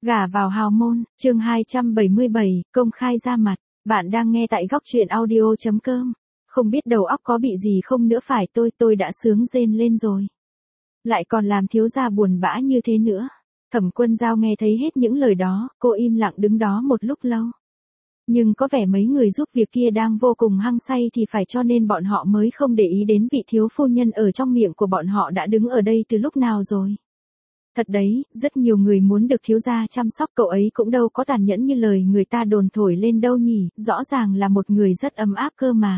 Gả vào hào môn, chương 277, công khai ra mặt. Bạn đang nghe tại góc truyện audio.com. Không biết đầu óc có bị gì không nữa phải tôi đã sướng rên lên rồi. Lại còn làm thiếu gia buồn bã như thế nữa. Thẩm Quân Dao nghe thấy hết những lời đó, cô im lặng đứng đó một lúc lâu. Nhưng có vẻ mấy người giúp việc kia đang vô cùng hăng say thì phải, cho nên bọn họ mới không để ý đến vị thiếu phu nhân ở trong miệng của bọn họ đã đứng ở đây từ lúc nào rồi. Thật đấy, rất nhiều người muốn được thiếu gia chăm sóc, cậu ấy cũng đâu có tàn nhẫn như lời người ta đồn thổi lên đâu nhỉ, rõ ràng là một người rất ấm áp cơ mà.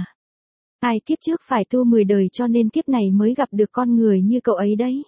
Ai kiếp trước phải tu 10 đời cho nên kiếp này mới gặp được con người như cậu ấy đấy.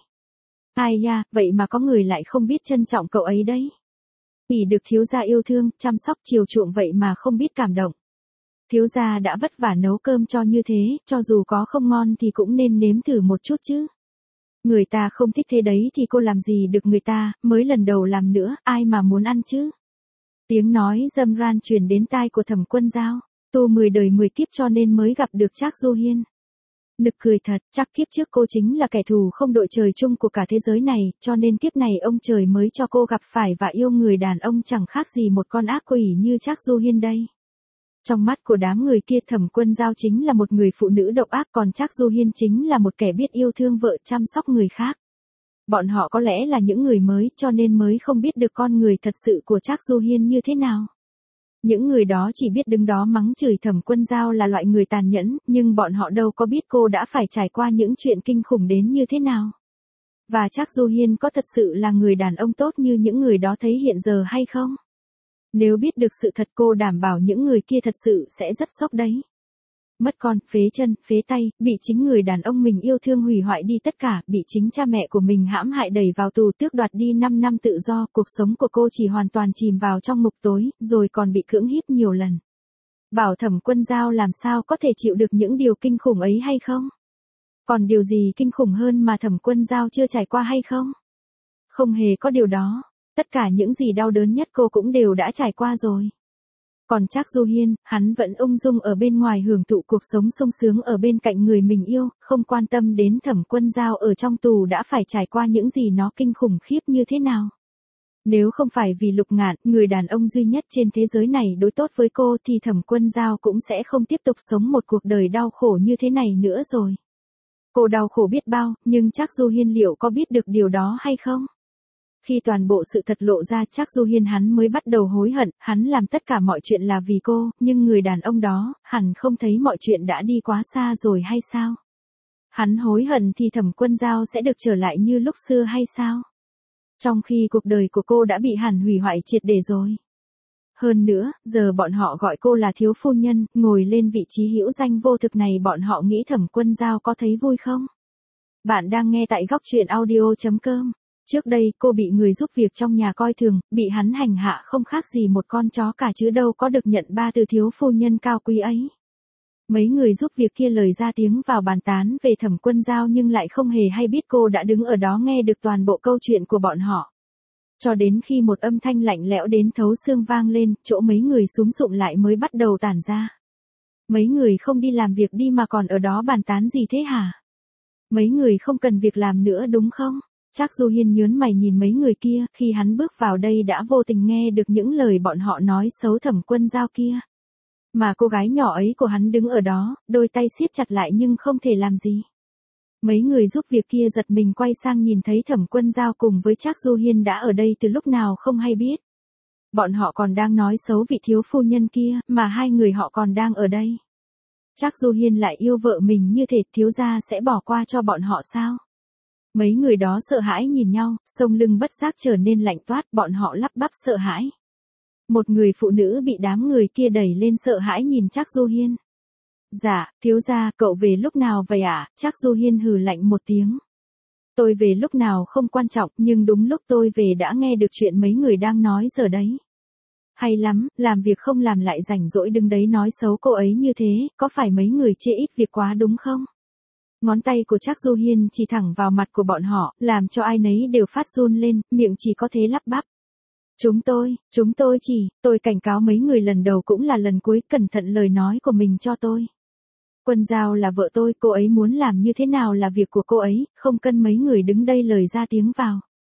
Ai da, vậy mà có người lại không biết trân trọng cậu ấy đấy. Vì được thiếu gia yêu thương, chăm sóc chiều chuộng vậy mà không biết cảm động. Thiếu gia đã vất vả nấu cơm cho như thế, cho dù có không ngon thì cũng nên nếm thử một chút chứ. Người ta không thích thế đấy thì cô làm gì được người ta, mới lần đầu làm nữa, ai mà muốn ăn chứ. Tiếng nói râm ran truyền đến tai của Thẩm Quân Dao, tu 10 đời 10 kiếp cho nên mới gặp được Trác Du Hiên. Nực cười thật, chắc kiếp trước cô chính là kẻ thù không đội trời chung của cả thế giới này, cho nên kiếp này ông trời mới cho cô gặp phải và yêu người đàn ông chẳng khác gì một con ác quỷ như Trác Du Hiên đây. Trong mắt của đám người kia, Thẩm Quân Dao chính là một người phụ nữ độc ác, còn Trác Du Hiên chính là một kẻ biết yêu thương vợ, chăm sóc người khác. Bọn họ có lẽ là những người mới cho nên mới không biết được con người thật sự của Trác Du Hiên như thế nào. Những người đó chỉ biết đứng đó mắng chửi Thẩm Quân Dao là loại người tàn nhẫn, nhưng bọn họ đâu có biết cô đã phải trải qua những chuyện kinh khủng đến như thế nào. Và Trác Du Hiên có thật sự là người đàn ông tốt như những người đó thấy hiện giờ hay không? Nếu biết được sự thật, cô đảm bảo những người kia thật sự sẽ rất sốc đấy. Mất con, phế chân, phế tay, bị chính người đàn ông mình yêu thương hủy hoại đi tất cả, bị chính cha mẹ của mình hãm hại đẩy vào tù, tước đoạt đi 5 năm tự do, cuộc sống của cô chỉ hoàn toàn chìm vào trong ngục tối, rồi còn bị cưỡng hiếp nhiều lần. Bảo Thẩm Quân Dao làm sao có thể chịu được những điều kinh khủng ấy hay không? Còn điều gì kinh khủng hơn mà Thẩm Quân Dao chưa trải qua hay không? Không hề có điều đó. Tất cả những gì đau đớn nhất cô cũng đều đã trải qua rồi. Còn Trác Du Hiên, hắn vẫn ung dung ở bên ngoài hưởng thụ cuộc sống sung sướng ở bên cạnh người mình yêu, không quan tâm đến Thẩm Quân Dao ở trong tù đã phải trải qua những gì nó kinh khủng khiếp như thế nào. Nếu không phải vì Lục Ngạn, người đàn ông duy nhất trên thế giới này đối tốt với cô, thì Thẩm Quân Dao cũng sẽ không tiếp tục sống một cuộc đời đau khổ như thế này nữa rồi. Cô đau khổ biết bao, nhưng Trác Du Hiên liệu có biết được điều đó hay không? Khi toàn bộ sự thật lộ ra, Trác Du Hiên hắn mới bắt đầu hối hận, hắn làm tất cả mọi chuyện là vì cô, nhưng người đàn ông đó, hẳn không thấy mọi chuyện đã đi quá xa rồi hay sao? Hắn hối hận thì Thẩm Quân Dao sẽ được trở lại như lúc xưa hay sao? Trong khi cuộc đời của cô đã bị hẳn hủy hoại triệt để rồi. Hơn nữa, giờ bọn họ gọi cô là thiếu phu nhân, ngồi lên vị trí hữu danh vô thực này, bọn họ nghĩ Thẩm Quân Dao có thấy vui không? Bạn đang nghe tại góc truyện audio.com. Trước đây, cô bị người giúp việc trong nhà coi thường, bị hắn hành hạ không khác gì một con chó cả chứ đâu có được nhận 3 từ thiếu phu nhân cao quý ấy. Mấy người giúp việc kia lời ra tiếng vào bàn tán về Thẩm Quân Dao nhưng lại không hề hay biết cô đã đứng ở đó nghe được toàn bộ câu chuyện của bọn họ. Cho đến khi một âm thanh lạnh lẽo đến thấu xương vang lên, chỗ mấy người súm sụm lại mới bắt đầu tản ra. Mấy người không đi làm việc đi mà còn ở đó bàn tán gì thế hả? Mấy người không cần việc làm nữa đúng không? Trác Du Hiên nhớn mày nhìn mấy người kia, khi hắn bước vào đây đã vô tình nghe được những lời bọn họ nói xấu Thẩm Quân Dao kia. Mà cô gái nhỏ ấy của hắn đứng ở đó, đôi tay siết chặt lại nhưng không thể làm gì. Mấy người giúp việc kia giật mình quay sang nhìn thấy Thẩm Quân Dao cùng với Trác Du Hiên đã ở đây từ lúc nào không hay biết. Bọn họ còn đang nói xấu vị thiếu phu nhân kia, mà hai người họ còn đang ở đây. Trác Du Hiên lại yêu vợ mình như thể thiếu gia sẽ bỏ qua cho bọn họ sao? Mấy người đó sợ hãi nhìn nhau, sống lưng bất giác trở nên lạnh toát, bọn họ lắp bắp sợ hãi. Một người phụ nữ bị đám người kia đẩy lên sợ hãi nhìn Trác Du Hiên. Dạ, thiếu gia, cậu về lúc nào vậy ạ? Trác Du Hiên hừ lạnh một tiếng. Tôi về lúc nào không quan trọng, nhưng đúng lúc tôi về đã nghe được chuyện mấy người đang nói giờ đấy. Hay lắm, làm việc không làm lại rảnh rỗi đứng đấy nói xấu cô ấy như thế, có phải mấy người chê ít việc quá đúng không? Ngón tay của Trác Du Hiên chỉ thẳng vào mặt của bọn họ, làm cho ai nấy đều phát run lên, miệng chỉ có thế lắp bắp. Tôi cảnh cáo mấy người lần đầu cũng là lần cuối, cẩn thận lời nói của mình cho tôi. Quân Dao là vợ tôi, cô ấy muốn làm như thế nào là việc của cô ấy, không cần mấy người đứng đây lời ra tiếng vào.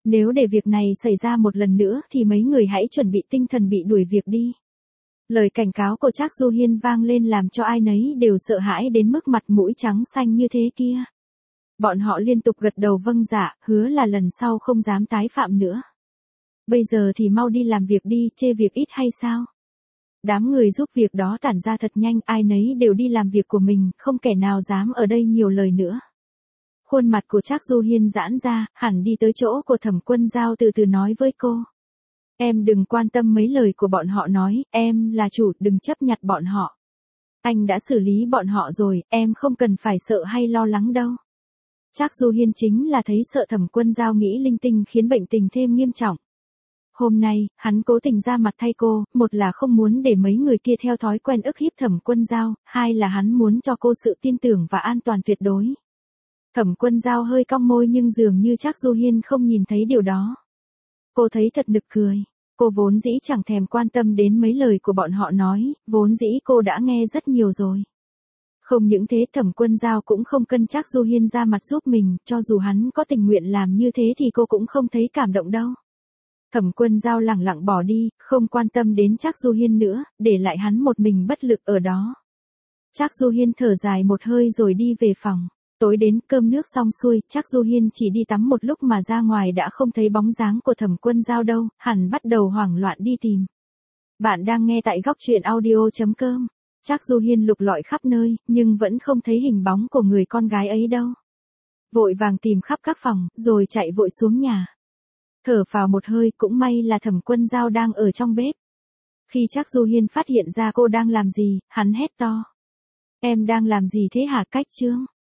Nếu để việc này xảy ra một lần nữa thì mấy người hãy chuẩn bị tinh thần bị đuổi việc đi. Lời cảnh cáo của Trác Du Hiên vang lên làm cho ai nấy đều sợ hãi đến mức mặt mũi trắng xanh như thế kia. Bọn họ liên tục gật đầu vâng dạ, hứa là lần sau không dám tái phạm nữa. Bây giờ thì mau đi làm việc đi, chê việc ít hay sao? Đám người giúp việc đó tản ra thật nhanh, ai nấy đều đi làm việc của mình, không kẻ nào dám ở đây nhiều lời nữa. Khuôn mặt của Trác Du Hiên giãn ra, hẳn đi tới chỗ của Thẩm Quân Giao từ từ nói với cô. Em đừng quan tâm mấy lời của bọn họ nói, em là chủ, đừng chấp nhặt bọn họ. Anh đã xử lý bọn họ rồi, em không cần phải sợ hay lo lắng đâu. Trác Du Hiên chính là thấy sợ Thẩm Quân Giao nghĩ linh tinh khiến bệnh tình thêm nghiêm trọng. Hôm nay, hắn cố tình ra mặt thay cô, một là không muốn để mấy người kia theo thói quen ức hiếp Thẩm Quân Giao, hai là hắn muốn cho cô sự tin tưởng và an toàn tuyệt đối. Thẩm Quân Giao hơi cong môi nhưng dường như Trác Du Hiên không nhìn thấy điều đó. Cô thấy thật nực cười. Cô vốn dĩ chẳng thèm quan tâm đến mấy lời của bọn họ nói, vốn dĩ cô đã nghe rất nhiều rồi. Không những thế Thẩm Quân Giao cũng không cần Trác Du Hiên ra mặt giúp mình, cho dù hắn có tình nguyện làm như thế thì cô cũng không thấy cảm động đâu. Thẩm Quân Giao lẳng lặng bỏ đi, không quan tâm đến Trác Du Hiên nữa, để lại hắn một mình bất lực ở đó. Trác Du Hiên thở dài một hơi rồi đi về phòng. Tối đến cơm nước xong xuôi, Trác Du Hiên chỉ đi tắm một lúc mà ra ngoài đã không thấy bóng dáng của Thẩm Quân Giao đâu, hẳn bắt đầu hoảng loạn đi tìm. Bạn đang nghe tại góc truyện audio.com. Trác Du Hiên lục lọi khắp nơi, nhưng vẫn không thấy hình bóng của người con gái ấy đâu. Vội vàng tìm khắp các phòng, rồi chạy vội xuống nhà. Thở phào một hơi, cũng may là Thẩm Quân Giao đang ở trong bếp. Khi Trác Du Hiên phát hiện ra cô đang làm gì, hắn hét to. Em đang làm gì thế hả Cách Trương?